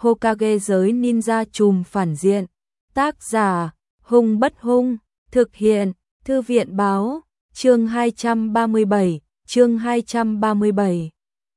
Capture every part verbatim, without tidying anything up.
Hokage giới ninja trùm phản diện. Tác giả, Hung Bất Hung, thực hiện, Thư viện báo, chương hai trăm ba mươi bảy, chương hai trăm ba mươi bảy.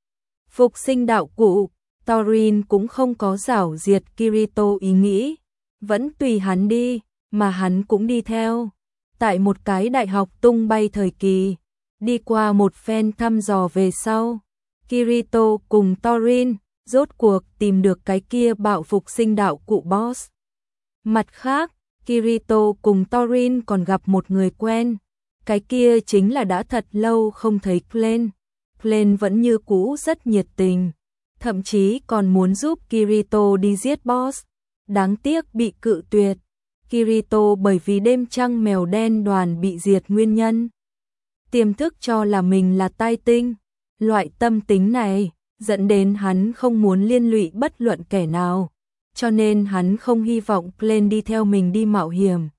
Phục sinh đạo cụ, Torin cũng không có giảo diệt Kirito ý nghĩ, vẫn tùy hắn đi, mà hắn cũng đi theo. Tại một cái đại học tung bay thời kỳ, đi qua một phen thăm dò về sau, Kirito cùng Torin rốt cuộc tìm được cái kia bạo phục sinh đạo cụ boss. Mặt khác, Kirito cùng Torin còn gặp một người quen, cái kia chính là đã thật lâu không thấy Glenn. Glenn vẫn như cũ rất nhiệt tình, thậm chí còn muốn giúp Kirito đi giết boss. Đáng tiếc bị cự tuyệt. Kirito bởi vì đêm trăng mèo đen đoàn bị diệt nguyên nhân, tiềm thức cho là mình là tai tinh. Loại tâm tính này dẫn đến hắn không muốn liên lụy bất luận kẻ nào, cho nên hắn không hy vọng Glenn đi theo mình đi mạo hiểm,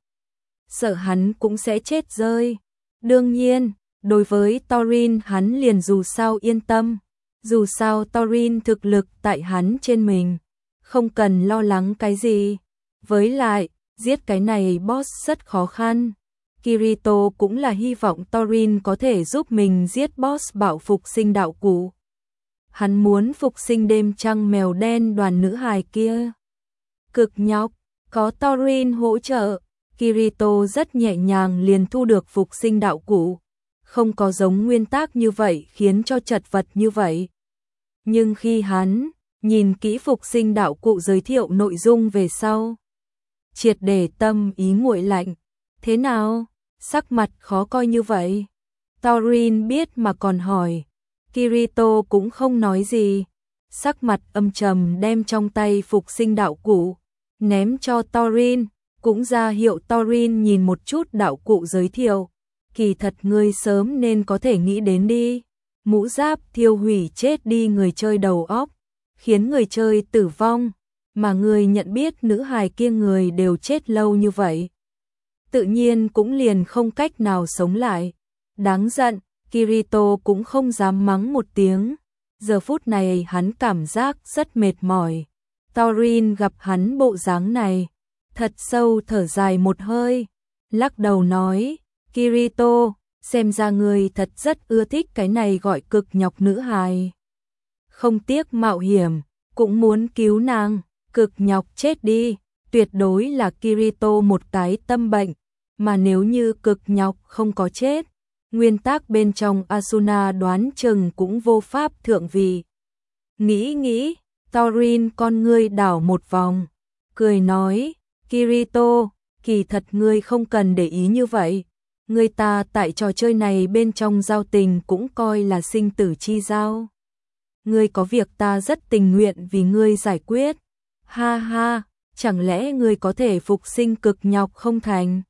sợ hắn cũng sẽ chết rơi. Đương nhiên, đối với Torin hắn liền dù sao yên tâm, dù sao Torin thực lực tại hắn trên mình, không cần lo lắng cái gì. Với lại, giết cái này boss rất khó khăn. Kirito cũng là hy vọng Torin có thể giúp mình giết boss bạo phục sinh đạo cụ. Hắn muốn phục sinh đêm trăng mèo đen đoàn nữ hài kia. Cực nhọc, có Torin hỗ trợ, Kirito rất nhẹ nhàng liền thu được phục sinh đạo cụ. Không có giống nguyên tắc như vậy khiến cho chật vật như vậy. Nhưng khi hắn nhìn kỹ phục sinh đạo cụ giới thiệu nội dung về sau, triệt để tâm ý nguội lạnh. Thế nào? Sắc mặt khó coi như vậy. Torin biết mà còn hỏi. Kirito cũng không nói gì. Sắc mặt âm trầm đem trong tay phục sinh đạo cụ ném cho Torin, cũng ra hiệu Torin nhìn một chút đạo cụ giới thiệu. Kỳ thật ngươi sớm nên có thể nghĩ đến đi. Mũ giáp thiêu hủy chết đi người chơi đầu óc, khiến người chơi tử vong, mà người nhận biết nữ hài kia người đều chết lâu như vậy, tự nhiên cũng liền không cách nào sống lại. Đáng giận, Kirito cũng không dám mắng một tiếng. Giờ phút này hắn cảm giác rất mệt mỏi. Torin gặp hắn bộ dáng này, thật sâu thở dài một hơi, lắc đầu nói, Kirito, xem ra người thật rất ưa thích cái này gọi cực nhọc nữ hài. Không tiếc mạo hiểm, cũng muốn cứu nàng. Cực nhọc chết đi, tuyệt đối là Kirito một cái tâm bệnh, mà nếu như cực nhọc không có chết, nguyên tắc bên trong Asuna đoán chừng cũng vô pháp thượng vị. Nghĩ nghĩ, Torin con ngươi đảo một vòng, cười nói, Kirito, kỳ thật ngươi không cần để ý như vậy. Người ta tại trò chơi này bên trong giao tình cũng coi là sinh tử chi giao. Ngươi có việc ta rất tình nguyện vì ngươi giải quyết. Ha ha, chẳng lẽ ngươi có thể phục sinh cực nhọc không thành?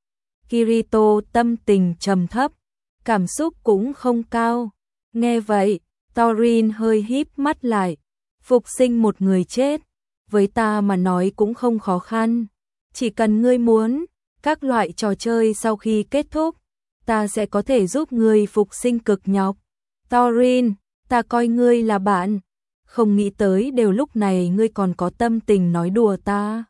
Kirito tâm tình trầm thấp, cảm xúc cũng không cao. Nghe vậy, Torin hơi híp mắt lại. Phục sinh một người chết, với ta mà nói cũng không khó khăn. Chỉ cần ngươi muốn, các loại trò chơi sau khi kết thúc, ta sẽ có thể giúp ngươi phục sinh cực nhọc. Torin, ta coi ngươi là bạn. Không nghĩ tới đều lúc này ngươi còn có tâm tình nói đùa ta.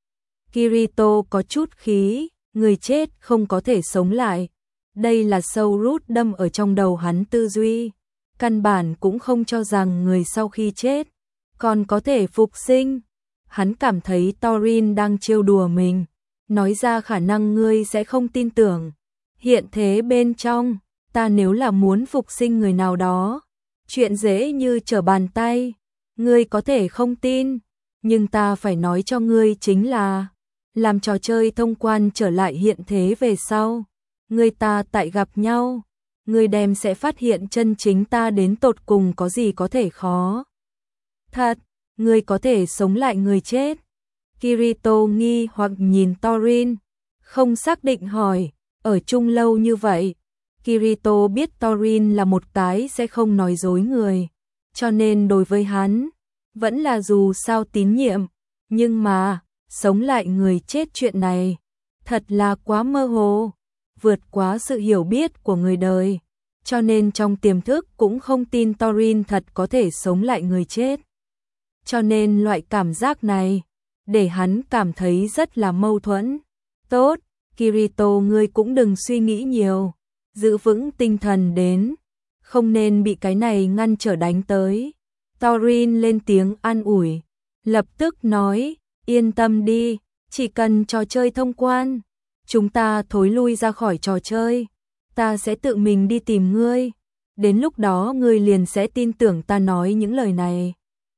Kirito có chút khí, người chết không có thể sống lại. Đây là sâu rút đâm ở trong đầu hắn tư duy. Căn bản cũng không cho rằng người sau khi chết còn có thể phục sinh. Hắn cảm thấy Torin đang trêu đùa mình, nói ra khả năng ngươi sẽ không tin tưởng. Hiện thế bên trong, ta nếu là muốn phục sinh người nào đó, chuyện dễ như trở bàn tay. Ngươi có thể không tin, nhưng ta phải nói cho ngươi chính là, làm trò chơi thông quan trở lại hiện thế về sau, ngươi ta tại gặp nhau, ngươi đem sẽ phát hiện chân chính ta đến tột cùng có gì có thể khó. Thật, ngươi có thể sống lại người chết. Kirito nghi hoặc nhìn Torin, không xác định hỏi, ở chung lâu như vậy. Kirito biết Torin là một cái sẽ không nói dối người, cho nên đối với hắn, vẫn là dù sao tín nhiệm. Nhưng mà, sống lại người chết chuyện này, thật là quá mơ hồ, vượt quá sự hiểu biết của người đời. Cho nên trong tiềm thức cũng không tin Torin thật có thể sống lại người chết. cho nên loại cảm giác này để hắn cảm thấy rất là mâu thuẫn. Tốt, Kirito ngươi cũng đừng suy nghĩ nhiều, giữ vững tinh thần đến, không nên bị cái này ngăn trở đánh tới. Thorin lên tiếng an ủi, lập tức nói, yên tâm đi, chỉ cần trò chơi thông quan, chúng ta thối lui ra khỏi trò chơi, ta sẽ tự mình đi tìm ngươi, đến lúc đó ngươi liền sẽ tin tưởng ta nói những lời này.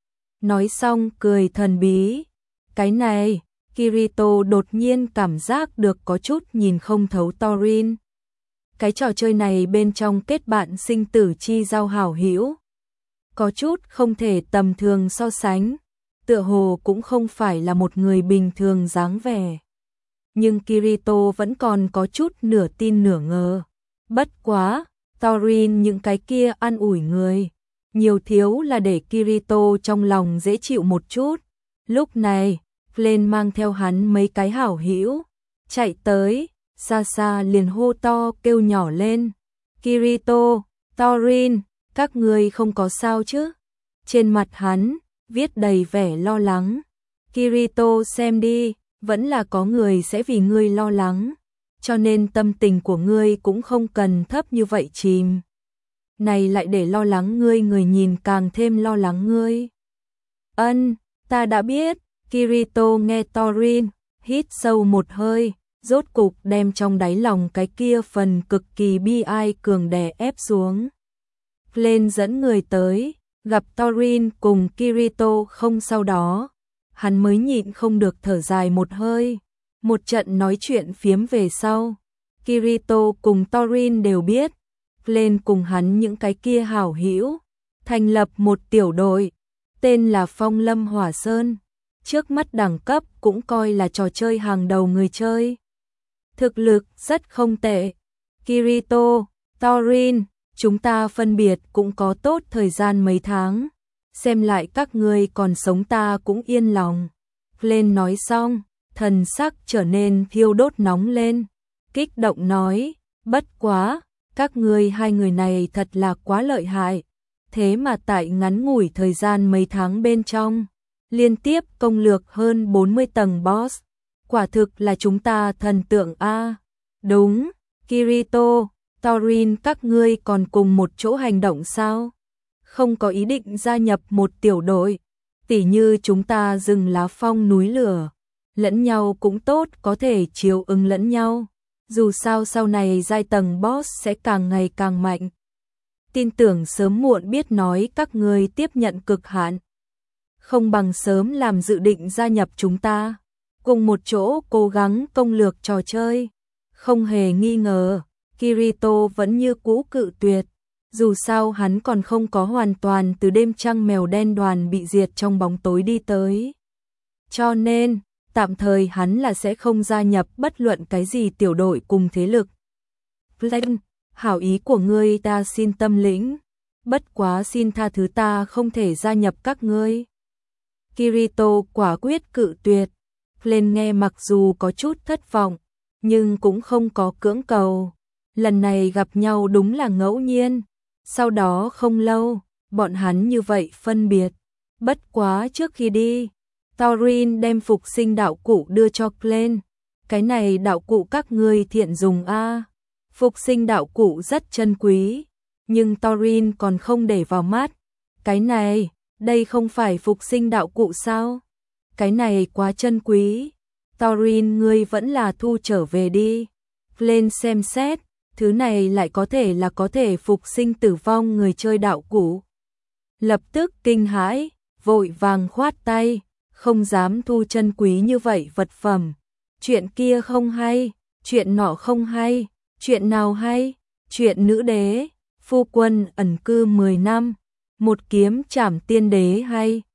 Nói xong cười thần bí, cái này, Kirito đột nhiên cảm giác được có chút nhìn không thấu Thorin. Cái trò chơi này bên trong kết bạn sinh tử chi giao hảo hữu, có chút không thể tầm thường so sánh, tựa hồ cũng không phải là một người bình thường dáng vẻ. Nhưng Kirito vẫn còn có chút nửa tin nửa ngờ. Bất quá, Thorin những cái kia an ủi người, nhiều thiếu là để Kirito trong lòng dễ chịu một chút. Lúc này, lên mang theo hắn mấy cái hảo hữu, chạy tới, xa xa liền hô to kêu nhỏ lên. Kirito, Thorin, các người không có sao chứ? Trên mặt hắn, viết đầy vẻ lo lắng. Kirito xem đi, vẫn là có người sẽ vì ngươi lo lắng, cho nên tâm tình của ngươi cũng không cần thấp như vậy chìm. Này lại để lo lắng ngươi, người nhìn càng thêm lo lắng ngươi. Ân, ta đã biết. Kirito nghe Thorin, hít sâu một hơi, rốt cục đem trong đáy lòng cái kia phần cực kỳ bi ai cường đè ép xuống. Lên dẫn người tới, gặp Thorin cùng Kirito không sau đó, hắn mới nhịn không được thở dài một hơi. Một trận nói chuyện phiếm về sau, Kirito cùng Thorin đều biết, lên cùng hắn những cái kia hảo hữu, thành lập một tiểu đội, tên là Phong Lâm Hỏa Sơn. Trước mắt đẳng cấp cũng coi là trò chơi hàng đầu người chơi. Thực lực rất không tệ. Kirito, Thorin, chúng ta phân biệt cũng có tốt thời gian mấy tháng. Xem lại các ngươi còn sống ta cũng yên lòng. Lên nói xong, thần sắc trở nên thiêu đốt nóng lên. Kích động nói, bất quá, các ngươi hai người này thật là quá lợi hại. Thế mà tại ngắn ngủi thời gian mấy tháng bên trong, liên tiếp công lược hơn bốn mươi tầng boss, quả thực là chúng ta thần tượng a. Đúng, Kirito, Thorin các ngươi còn cùng một chỗ hành động sao? Không có ý định gia nhập một tiểu đội, tỉ như chúng ta rừng lá phong núi lửa, lẫn nhau cũng tốt, có thể chiếu ứng lẫn nhau. Dù sao sau này giai tầng boss sẽ càng ngày càng mạnh. Tin tưởng sớm muộn biết nói các ngươi tiếp nhận cực hạn. Không bằng sớm làm dự định gia nhập chúng ta, cùng một chỗ cố gắng công lược trò chơi. Không hề nghi ngờ, Kirito vẫn như cũ cự tuyệt, dù sao hắn còn không có hoàn toàn từ đêm trăng mèo đen đoàn bị diệt trong bóng tối đi tới. Cho nên, tạm thời hắn là sẽ không gia nhập bất luận cái gì tiểu đội cùng thế lực. Lên, hảo ý của ngươi ta xin tâm lĩnh, bất quá xin tha thứ ta không thể gia nhập các ngươi. Kirito quả quyết cự tuyệt. Lên nghe mặc dù có chút thất vọng, nhưng cũng không có cưỡng cầu. Lần này gặp nhau đúng là ngẫu nhiên. Sau đó không lâu, bọn hắn như vậy phân biệt. Bất quá trước khi đi, Thorin đem phục sinh đạo cụ đưa cho Glenn. Cái này đạo cụ các ngươi thiện dùng a. Phục sinh đạo cụ rất chân quý, nhưng Thorin còn không để vào mắt. Cái này, đây không phải phục sinh đạo cụ sao? Cái này quá chân quý. Thorin ngươi vẫn là thu trở về đi. Lên xem xét, thứ này lại có thể là có thể phục sinh tử vong người chơi đạo cụ. Lập tức kinh hãi, vội vàng khoát tay, không dám thu chân quý như vậy vật phẩm. Chuyện kia không hay, chuyện nọ không hay, chuyện nào hay? Chuyện nữ đế, phu quân ẩn cư mười năm, một kiếm trảm tiên đế hay?